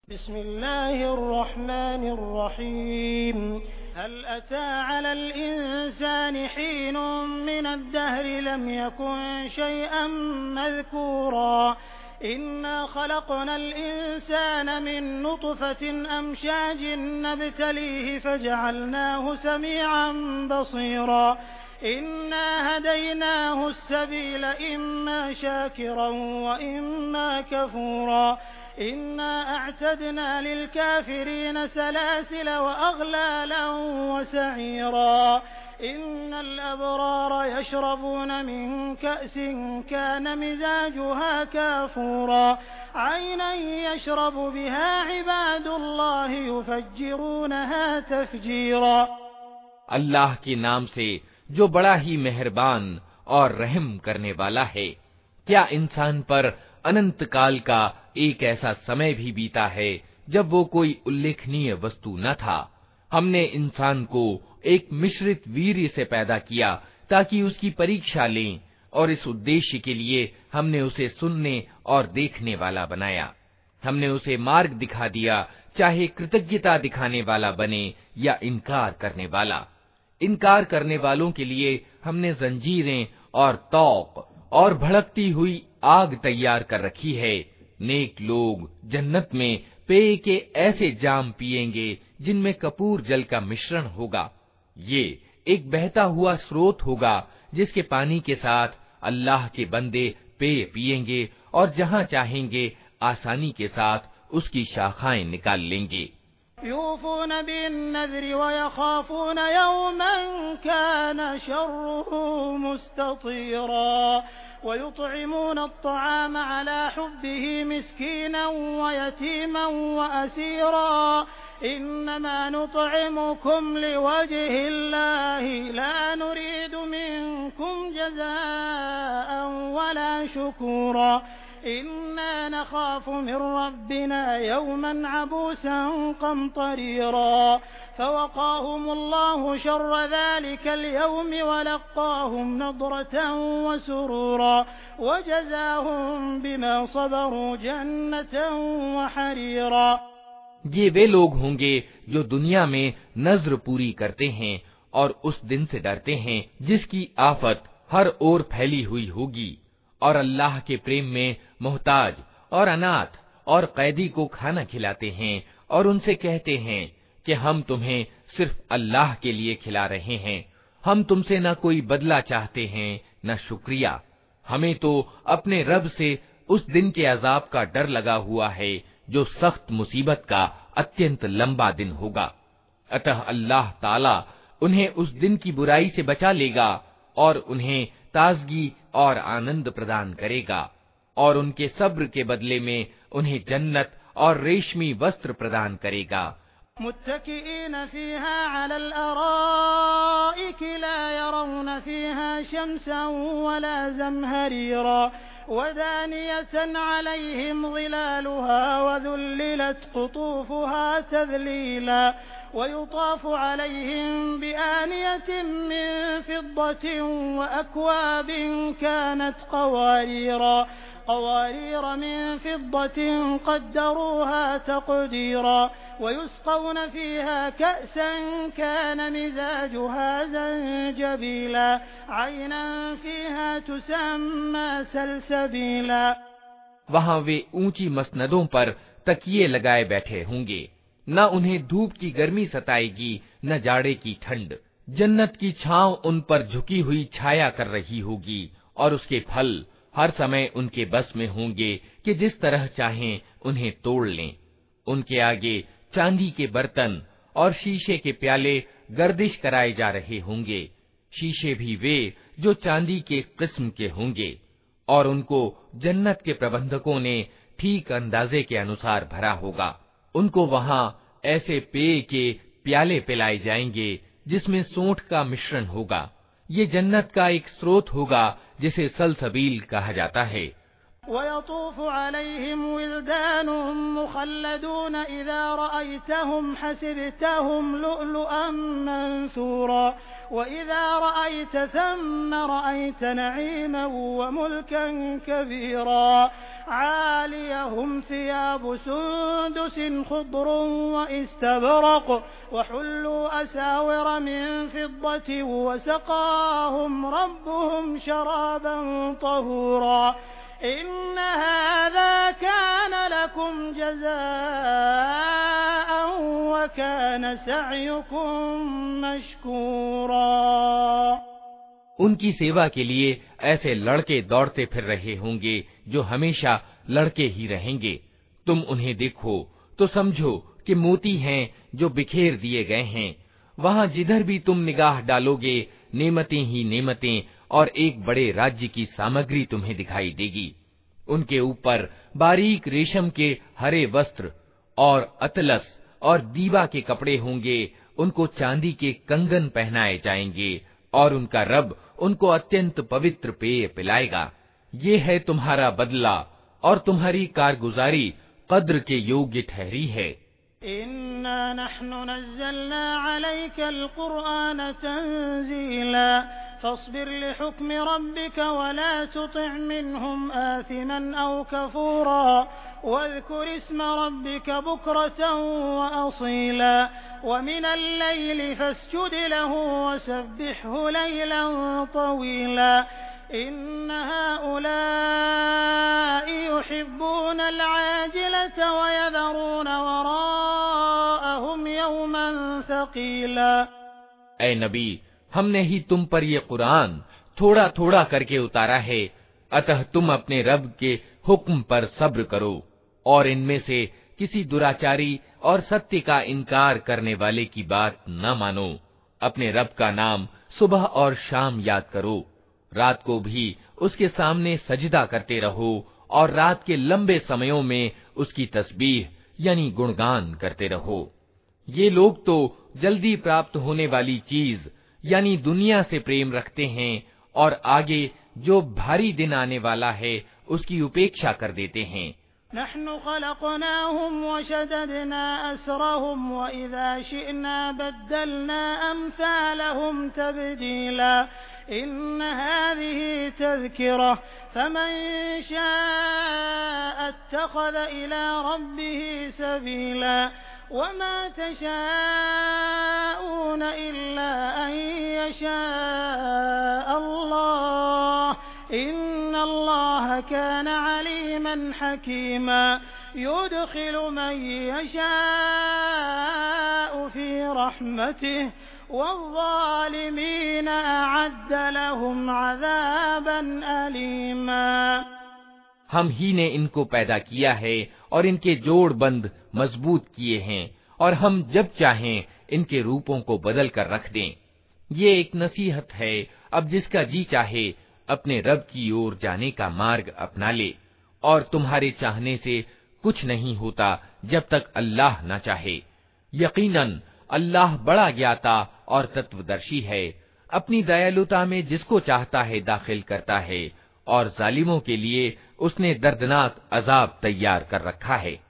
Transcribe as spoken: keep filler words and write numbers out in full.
बिस्मिल्लाहिर्रहमानिर्रहीम हल अता अलल इंसानि हीनुम मिनद्दहरि लम यकुन शैअन मज़कूरा इन्ना खलक़नल इंसान मिन नुतफ़तिन अमशाजिन नब्तलीहि फजअलनाहु समीअन बसीरा इन्ना हदैनाहु अस्सबील इम्मा शाकिरन व इम्मा कफूरा इन्ना अअतदना लिलकाफिरीन सलासिल व अग़लालन व सईरा इन्नल अबरार यशरबून मिन कअसिन कान मिज़ाजुहा काफूरा ऐनन यशरबु बिहा इबादुल्लाहि युफ़ज्जिरूनहा तफ़जीरा। अल्लाह के नाम से जो बड़ा ही मेहरबान और रहम करने वाला है। क्या इंसान पर अनंत काल का एक ऐसा समय भी बीता है जब वो कोई उल्लेखनीय वस्तु न था। हमने इंसान को एक मिश्रित वीर्य से पैदा किया ताकि उसकी परीक्षा लें, और इस उद्देश्य के लिए हमने उसे सुनने और देखने वाला बनाया। हमने उसे मार्ग दिखा दिया, चाहे कृतज्ञता दिखाने वाला बने या इनकार करने वाला। इनकार करने वालों के लिए हमने जंजीरें और तौक और भड़कती हुई आग तैयार कर रखी है। नेक लोग जन्नत में पेय के ऐसे जाम पिएंगे जिनमें कपूर जल का मिश्रण होगा। ये एक बहता हुआ स्रोत होगा जिसके पानी के साथ अल्लाह के बंदे पेय पिएंगे और जहाँ चाहेंगे आसानी के साथ उसकी शाखाएं निकाल लेंगे। यूफ़ून बिन-नज़्रि व यख़ाफ़ून यौमन कान शर्रुहु मुस्ततीरा व युत्इमून अत्तआम अला हुब्बिही मिस्कीनन व यतीमन व असीरा इन्नमा नुत्इमुकुम लिवजहिल्लाहि ला नुरीदु मिनकुम जज़ाअन वला शुकूरा इन्ना नख़ाफ़ु मिन रब्बिना यौमन अबूसन क़मतरीरा फ़वक़ाहुमुल्लाहु शर्र ज़ालिकल यौमि व लक़्क़ाहुम नज़रतन व सुरूरा व जज़ाहुम बिमा सबरू जन्नतन व हरीरा। ये वे लोग होंगे जो दुनिया में नज़्र पूरी करते हैं और उस दिन से डरते हैं जिसकी आफत हर ओर फैली हुई होगी, और अल्लाह के प्रेम में मोहताज और अनाथ और कैदी को खाना खिलाते हैं और उनसे कहते हैं कि हम तुम्हें सिर्फ अल्लाह के लिए खिला रहे हैं, हम तुमसे न कोई बदला चाहते हैं न शुक्रिया। हमें तो अपने रब से उस दिन के अजाब का डर लगा हुआ है जो सख्त मुसीबत का अत्यंत लंबा दिन होगा। अतः अल्लाह ताला उन्हें उस दिन की बुराई से बचा लेगा और उन्हें ताजगी और आनंद प्रदान करेगा, और उनके सब्र के बदले में उन्हें जन्नत और रेशमी वस्त्र प्रदान करेगा। मुत्तकिईन फीहा अलल अराइक ला यरौन फीहा शम्सन वला ज़महरीरा वदानियतन अलैहिम ज़िलालुहा वज़ुल्लिलत क़ुतूफ़ुहा तज़लीला वयुताफ़ु अलैहिम बिआनियतिन मिन फ़िद्दतिन वअक्वाबिन कानत क़वारीरा قوارير من فضة قدروها تقديرا ويسقون فيها كأسا كان مزاجها زنجبيلا عينا فيها تسمى सलसबीला। वहाँ वे ऊंची मसनदों पर तकिए लगाए बैठे होंगे, न उन्हें धूप की गर्मी सताएगी न जाड़े की ठंड। जन्नत की छांव उन पर झुकी हुई छाया कर रही होगी, और उसके फल हर समय उनके बस में होंगे कि जिस तरह चाहें उन्हें तोड़ लें। उनके आगे चांदी के बर्तन और शीशे के प्याले गर्दिश कराए जा रहे होंगे, शीशे भी वे जो चांदी के किस्म के होंगे, और उनको जन्नत के प्रबंधकों ने ठीक अंदाजे के अनुसार भरा होगा। उनको वहाँ ऐसे पेय के प्याले पिलाए जाएंगे जिसमें सोंठ का मिश्रण होगा। ये जन्नत का एक स्रोत होगा जिसे सलसबील कहा जाता है। वयतूफ़ु अलैहिम विल्दानुम मुख़ल्लदून इज़ा रअयतहुम हसिबतहुम लुअलुअन मंसूरा वइज़ा रअयत थम्म रअयत नईमन वमुल्कन कबीरा आलियहुम सियाबु सुंदुसिन खुद्रुन वइस्तबरक़ वहुल्लू असाविर मिन फ़िद्दतिन वसक़ाहुम रब्बुहुम शराबन तहूरा इन्न हाज़ा कान लकुम जज़ाअन व कान सअयुकुम मशकूरा। उनकी सेवा के लिए ऐसे लड़के दौड़ते फिर रहे होंगे जो हमेशा लड़के ही रहेंगे। तुम उन्हें देखो तो समझो कि मोती हैं जो बिखेर दिए गए हैं। वहां जिधर भी तुम निगाह डालोगे नेमतें ही नेमतें और एक बड़े राज्य की सामग्री तुम्हें दिखाई देगी। उनके ऊपर बारीक रेशम के हरे वस्त्र और अतलस और दीबा के कपड़े होंगे। उनको चांदी के कंगन पहनाए जाएंगे और उनका रब उनको अत्यंत पवित्र पेय पिलाएगा। ये है तुम्हारा बदला और तुम्हारी कारगुजारी कद्र के योग्य ठहरी है। इन्ना नहनु नज़्ज़लना अलैकल कुरआन तंज़ीला फस्बिर लिहुक्मि रब्बिका वला तुतिअ मिनहुम आथिमन औ कफूरा वज़कुर इस्म रब्बिका बुक्रतन व असीला वमिनल लैलि फस्जुद लहु वसब्बिहु लैलन तवीला इन्न हाउलाइ युहिब्बूनल आजिलत व यज़रून वराअहुम यौमन सक़ीला। ऐ नबी, हमने ही तुम पर ये कुरान थोड़ा थोड़ा करके उतारा है, अतः तुम अपने रब के हुक्म पर सब्र करो और इनमें से किसी दुराचारी और सत्य का इनकार करने वाले की बात न मानो। अपने रब का नाम सुबह और शाम याद करो, रात को भी उसके सामने सजदा करते रहो और रात के लंबे समयों में उसकी तस्बीह यानी गुणगान करते रहो। ये लोग तो जल्दी प्राप्त होने वाली चीज यानी दुनिया से प्रेम रखते हैं और आगे जो भारी दिन आने वाला है उसकी उपेक्षा कर देते हैं। नहनु खलक़नाहुम व शददना असरहुम व इज़ा शिअना बद्दलना अम्सालहुम तब्दीला इन्न हाज़िही तज़किरा फमन शाअ इत्तख़ज़ इला रब्बिही सबीला वमा तशाऊन इल्ला अन यशाअ अल्लाह इन्नल्लाह कान अलीमन हकीमा युदखिलु मन यशाअ फी रहमतिहि वज़्ज़ालिमीन अअद्द लहुम अज़ाबन अलीमा। हम ही ने इनको पैदा किया है और इनके जोड़ बंद मजबूत किए हैं और हम जब चाहें इनके रूपों को बदल कर रख दें। ये एक नसीहत है, अब जिसका जी चाहे अपने रब की ओर जाने का मार्ग अपना ले और तुम्हारे चाहने से कुछ नहीं होता जब तक अल्लाह न चाहे। यकीनन अल्लाह बड़ा ज्ञाता और तत्वदर्शी है, अपनी दयालुता में जिसको चाहता है दाखिल करता है और जालिमों के लिए उसने दर्दनाक अजाब तैयार कर रखा है।